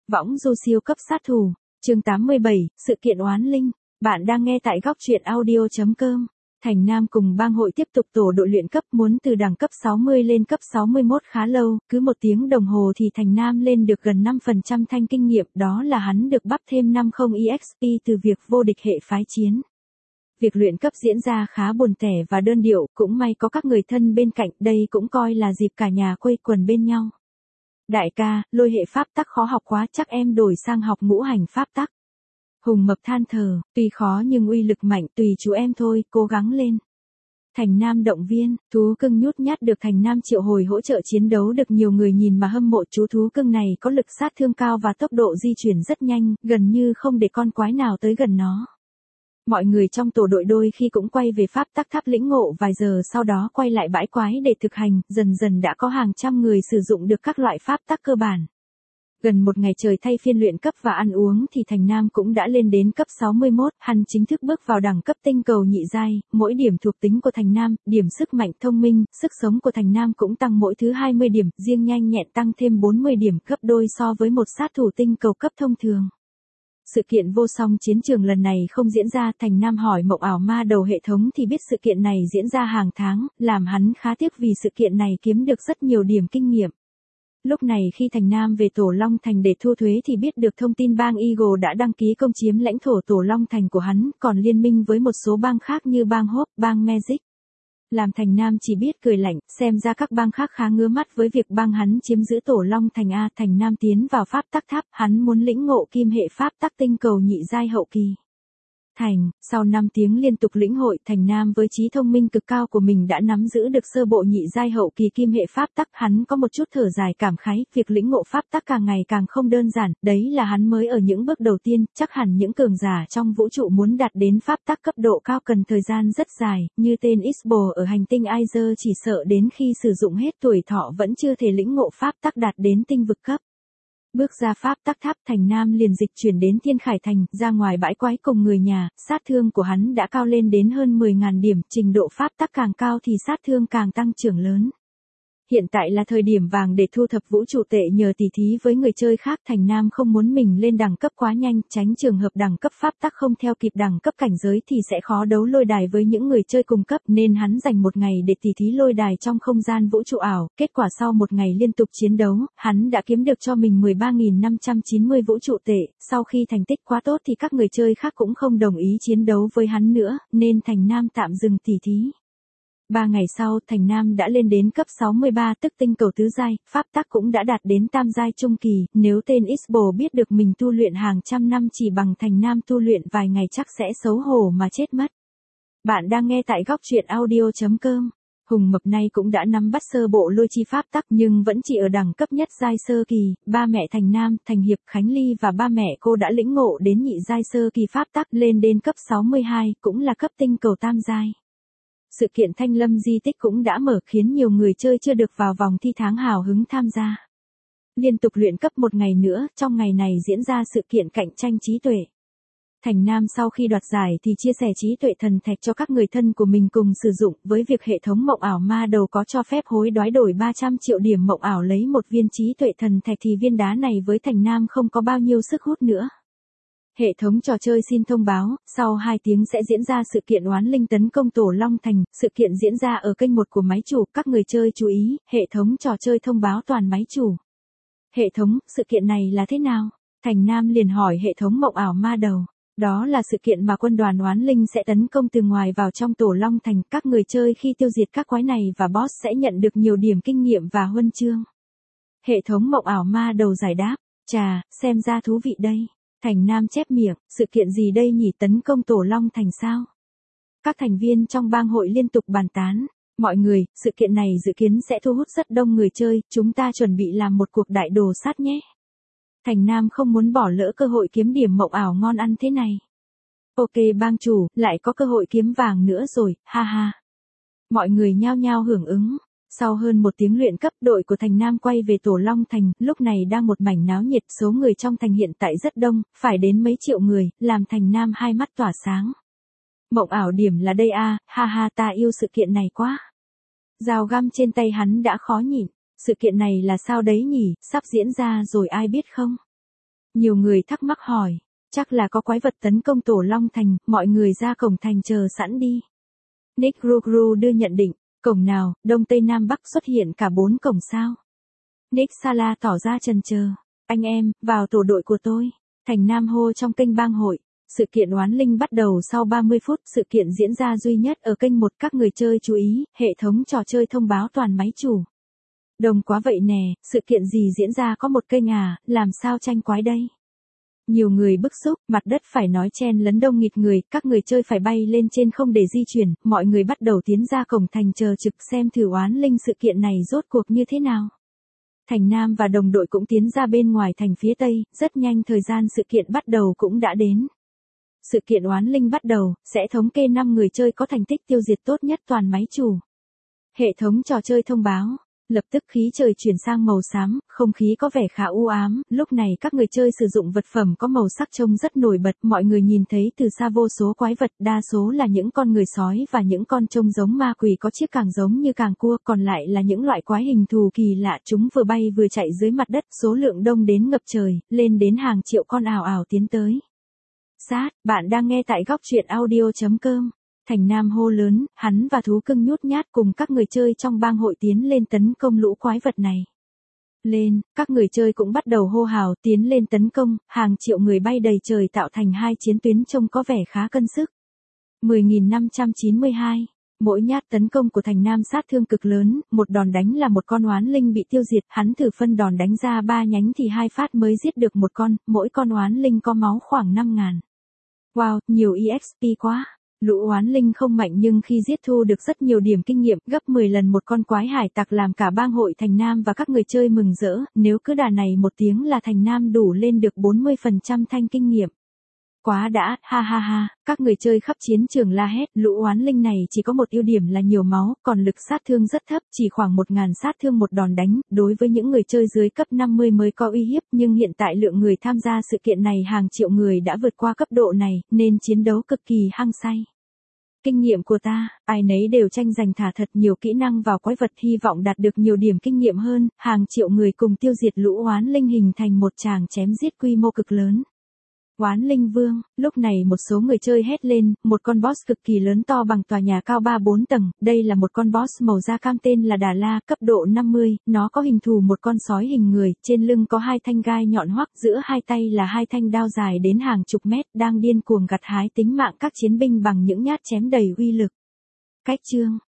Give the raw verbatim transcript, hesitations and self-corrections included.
Võng du siêu cấp sát thủ, chương tám mươi bảy, sự kiện oán linh. Bạn đang nghe tại góc truyện audio chấm com. Thành Nam cùng bang hội tiếp tục tổ đội luyện cấp, muốn từ đẳng cấp sáu mươi lên cấp sáu mươi mốt khá lâu, cứ một tiếng đồng hồ thì Thành Nam lên được gần năm phần trăm thanh kinh nghiệm, đó là hắn được bắp thêm năm mươi e ích pê từ việc vô địch hệ phái chiến. Việc luyện cấp diễn ra khá buồn tẻ và đơn điệu, cũng may có các người thân bên cạnh, đây cũng coi là dịp cả nhà quây quần bên nhau. Đại ca, lôi hệ pháp tắc khó học quá, chắc em đổi sang học ngũ hành pháp tắc. Hùng Mập than thở, tuy khó nhưng uy lực mạnh, tùy chú em thôi, cố gắng lên. Thành Nam động viên, thú cưng nhút nhát được Thành Nam triệu hồi hỗ trợ chiến đấu được nhiều người nhìn mà hâm mộ. Chú thú cưng này có lực sát thương cao và tốc độ di chuyển rất nhanh, gần như không để con quái nào tới gần nó. Mọi người trong tổ đội đôi khi cũng quay về pháp tắc tháp lĩnh ngộ vài giờ, sau đó quay lại bãi quái để thực hành, dần dần đã có hàng trăm người sử dụng được các loại pháp tắc cơ bản. Gần một ngày trời thay phiên luyện cấp và ăn uống thì Thành Nam cũng đã lên đến cấp sáu mươi mốt, hắn chính thức bước vào đẳng cấp tinh cầu nhị giai. Mỗi điểm thuộc tính của Thành Nam, điểm sức mạnh, thông minh, sức sống của Thành Nam cũng tăng mỗi thứ hai mươi điểm, riêng nhanh nhẹn tăng thêm bốn mươi điểm, gấp đôi so với một sát thủ tinh cầu cấp thông thường. Sự kiện vô song chiến trường lần này không diễn ra, Thành Nam hỏi mộng ảo ma đầu hệ thống thì biết sự kiện này diễn ra hàng tháng, làm hắn khá tiếc vì sự kiện này kiếm được rất nhiều điểm kinh nghiệm. Lúc này khi Thành Nam về Tổ Long Thành để thu thuế thì biết được thông tin bang Eagle đã đăng ký công chiếm lãnh thổ Tổ Long Thành của hắn, còn liên minh với một số bang khác như bang Hope, bang Magic. Làm Thành Nam chỉ biết cười lạnh, xem ra các bang khác khá ngứa mắt với việc bang hắn chiếm giữ Tổ Long Thành. A. Thành Nam tiến vào pháp tắc tháp, hắn muốn lĩnh ngộ kim hệ pháp tắc tinh cầu nhị giai hậu kỳ. Thành, sau năm tiếng liên tục lĩnh hội, Thành Nam với trí thông minh cực cao của mình đã nắm giữ được sơ bộ nhị giai hậu kỳ kim hệ pháp tắc. Hắn có một chút thở dài cảm khái, việc lĩnh ngộ pháp tắc càng ngày càng không đơn giản, đấy là hắn mới ở những bước đầu tiên, chắc hẳn những cường giả trong vũ trụ muốn đạt đến pháp tắc cấp độ cao cần thời gian rất dài, như tên Isbo ở hành tinh Aizer chỉ sợ đến khi sử dụng hết tuổi thọ vẫn chưa thể lĩnh ngộ pháp tắc đạt đến tinh vực cấp. Bước ra pháp tắc tháp, Thành Nam liền dịch chuyển đến Thiên Khải Thành, ra ngoài bãi quái cùng người nhà, sát thương của hắn đã cao lên đến hơn mười nghìn điểm, trình độ pháp tắc càng cao thì sát thương càng tăng trưởng lớn. Hiện tại là thời điểm vàng để thu thập vũ trụ tệ nhờ tỉ thí với người chơi khác. Thành Nam không muốn mình lên đẳng cấp quá nhanh, tránh trường hợp đẳng cấp pháp tắc không theo kịp đẳng cấp cảnh giới thì sẽ khó đấu lôi đài với những người chơi cùng cấp, nên hắn dành một ngày để tỉ thí lôi đài trong không gian vũ trụ ảo. Kết quả sau một ngày liên tục chiến đấu, hắn đã kiếm được cho mình mười ba nghìn năm trăm chín mươi vũ trụ tệ. Sau khi thành tích quá tốt thì các người chơi khác cũng không đồng ý chiến đấu với hắn nữa, nên Thành Nam tạm dừng tỉ thí. Ba ngày sau, Thành Nam đã lên đến cấp sáu mươi ba, tức tinh cầu tứ giai, pháp tắc cũng đã đạt đến tam giai trung kỳ. Nếu tên Isbo biết được mình tu luyện hàng trăm năm chỉ bằng Thành Nam tu luyện vài ngày chắc sẽ xấu hổ mà chết mất. Bạn đang nghe tại góc truyện audio chấm com. Hùng Mập này cũng đã nắm bắt sơ bộ lôi chi pháp tắc nhưng vẫn chỉ ở đẳng cấp nhất giai sơ kỳ. Ba mẹ Thành Nam, Thành Hiệp, Khánh Ly và ba mẹ cô đã lĩnh ngộ đến nhị giai sơ kỳ pháp tắc, lên đến cấp sáu mươi hai, cũng là cấp tinh cầu tam giai. Sự kiện Thanh Lâm di tích cũng đã mở, khiến nhiều người chơi chưa được vào vòng thi tháng hào hứng tham gia. Liên tục luyện cấp một ngày nữa, trong ngày này diễn ra sự kiện cạnh tranh trí tuệ. Thành Nam sau khi đoạt giải thì chia sẻ trí tuệ thần thạch cho các người thân của mình cùng sử dụng, với việc hệ thống mộng ảo ma đầu có cho phép hối đoái đổi ba trăm triệu điểm mộng ảo lấy một viên trí tuệ thần thạch thì viên đá này với Thành Nam không có bao nhiêu sức hút nữa. Hệ thống trò chơi xin thông báo, sau hai tiếng sẽ diễn ra sự kiện oán linh tấn công Tổ Long Thành. Sự kiện diễn ra ở kênh một của máy chủ, các người chơi chú ý, hệ thống trò chơi thông báo toàn máy chủ. Hệ thống, sự kiện này là thế nào? Thành Nam liền hỏi hệ thống mộng ảo ma đầu. Đó là sự kiện mà quân đoàn oán linh sẽ tấn công từ ngoài vào trong Tổ Long Thành. Các người chơi khi tiêu diệt các quái này và boss sẽ nhận được nhiều điểm kinh nghiệm và huân chương. Hệ thống mộng ảo ma đầu giải đáp, chà, xem ra thú vị đây. Thành Nam chép miệng, sự kiện gì đây nhỉ, tấn công Tổ Long Thành sao? Các thành viên trong bang hội liên tục bàn tán. Mọi người, sự kiện này dự kiến sẽ thu hút rất đông người chơi, chúng ta chuẩn bị làm một cuộc đại đồ sát nhé. Thành Nam không muốn bỏ lỡ cơ hội kiếm điểm mộng ảo ngon ăn thế này. Ok bang chủ, lại có cơ hội kiếm vàng nữa rồi, ha ha. Mọi người nhao nhao hưởng ứng. Sau hơn một tiếng luyện cấp, đội của Thành Nam quay về Tổ Long Thành, lúc này đang một mảnh náo nhiệt, số người trong thành hiện tại rất đông, phải đến mấy triệu người, làm Thành Nam hai mắt tỏa sáng. Mộng ảo điểm là đây a, à, ha ha ta yêu sự kiện này quá. Dao găm trên tay hắn đã khó nhịn, sự kiện này là sao đấy nhỉ, sắp diễn ra rồi ai biết không? Nhiều người thắc mắc hỏi, chắc là có quái vật tấn công Tổ Long Thành, mọi người ra cổng thành chờ sẵn đi. Nick Rugru đưa nhận định, cổng nào, Đông Tây Nam Bắc xuất hiện cả bốn cổng sao? Nick Sala tỏ ra chần chờ, anh em, vào tổ đội của tôi. Thành Nam hô trong kênh bang hội. Sự kiện oán linh bắt đầu sau ba mươi phút, sự kiện diễn ra duy nhất ở kênh một. Các người chơi chú ý, hệ thống trò chơi thông báo toàn máy chủ. Đồng quá vậy nè, sự kiện gì diễn ra có một kênh à, làm sao tranh quái đây? Nhiều người bức xúc, mặt đất phải nói chen lấn đông nghịt người, các người chơi phải bay lên trên không để di chuyển, mọi người bắt đầu tiến ra cổng thành chờ trực xem thử oán linh sự kiện này rốt cuộc như thế nào. Thành Nam và đồng đội cũng tiến ra bên ngoài thành phía Tây, rất nhanh thời gian sự kiện bắt đầu cũng đã đến. Sự kiện oán linh bắt đầu, sẽ thống kê năm người chơi có thành tích tiêu diệt tốt nhất toàn máy chủ. Hệ thống trò chơi thông báo, lập tức khí trời chuyển sang màu xám, không khí có vẻ khá u ám, lúc này các người chơi sử dụng vật phẩm có màu sắc trông rất nổi bật, mọi người nhìn thấy từ xa vô số quái vật, đa số là những con người sói và những con trông giống ma quỷ, có chiếc càng giống như càng cua, còn lại là những loại quái hình thù kỳ lạ, chúng vừa bay vừa chạy dưới mặt đất, số lượng đông đến ngập trời, lên đến hàng triệu con ào ào tiến tới. Sát, bạn đang nghe tại góc truyện audio chấm com. Thành Nam hô lớn, hắn và thú cưng nhút nhát cùng các người chơi trong bang hội tiến lên tấn công lũ quái vật này. Lên, các người chơi cũng bắt đầu hô hào tiến lên tấn công, hàng triệu người bay đầy trời tạo thành hai chiến tuyến trông có vẻ khá cân sức. mười nghìn năm trăm chín mươi hai. Mỗi nhát tấn công của Thành Nam sát thương cực lớn, một đòn đánh là một con oán linh bị tiêu diệt, hắn thử phân đòn đánh ra ba nhánh thì hai phát mới giết được một con, mỗi con oán linh có máu khoảng năm ngàn. Wow, nhiều e ích pê quá. Lũ oán linh không mạnh nhưng khi giết thu được rất nhiều điểm kinh nghiệm, gấp mười lần một con quái hải tặc, làm cả bang hội Thành Nam và các người chơi mừng rỡ, nếu cứ đà này một tiếng là Thành Nam đủ lên được bốn mươi phần trăm thanh kinh nghiệm. Quá đã, ha ha ha, các người chơi khắp chiến trường la hét, lũ oán linh này chỉ có một ưu điểm là nhiều máu, còn lực sát thương rất thấp, chỉ khoảng một nghìn sát thương một đòn đánh, đối với những người chơi dưới cấp năm mươi mới có uy hiếp, nhưng hiện tại lượng người tham gia sự kiện này hàng triệu người đã vượt qua cấp độ này, nên chiến đấu cực kỳ hăng say. Kinh nghiệm của ta, ai nấy đều tranh giành thả thật nhiều kỹ năng vào quái vật, hy vọng đạt được nhiều điểm kinh nghiệm hơn, hàng triệu người cùng tiêu diệt lũ oán linh hình thành một tràng chém giết quy mô cực lớn. Oán linh vương, lúc này một số người chơi hét lên, một con boss cực kỳ lớn to bằng tòa nhà cao ba bốn tầng, đây là một con boss màu da cam tên là Đà La, cấp độ năm mươi, nó có hình thù một con sói hình người, trên lưng có hai thanh gai nhọn hoắt, giữa hai tay là hai thanh đao dài đến hàng chục mét, đang điên cuồng gặt hái tính mạng các chiến binh bằng những nhát chém đầy uy lực. Cách chương,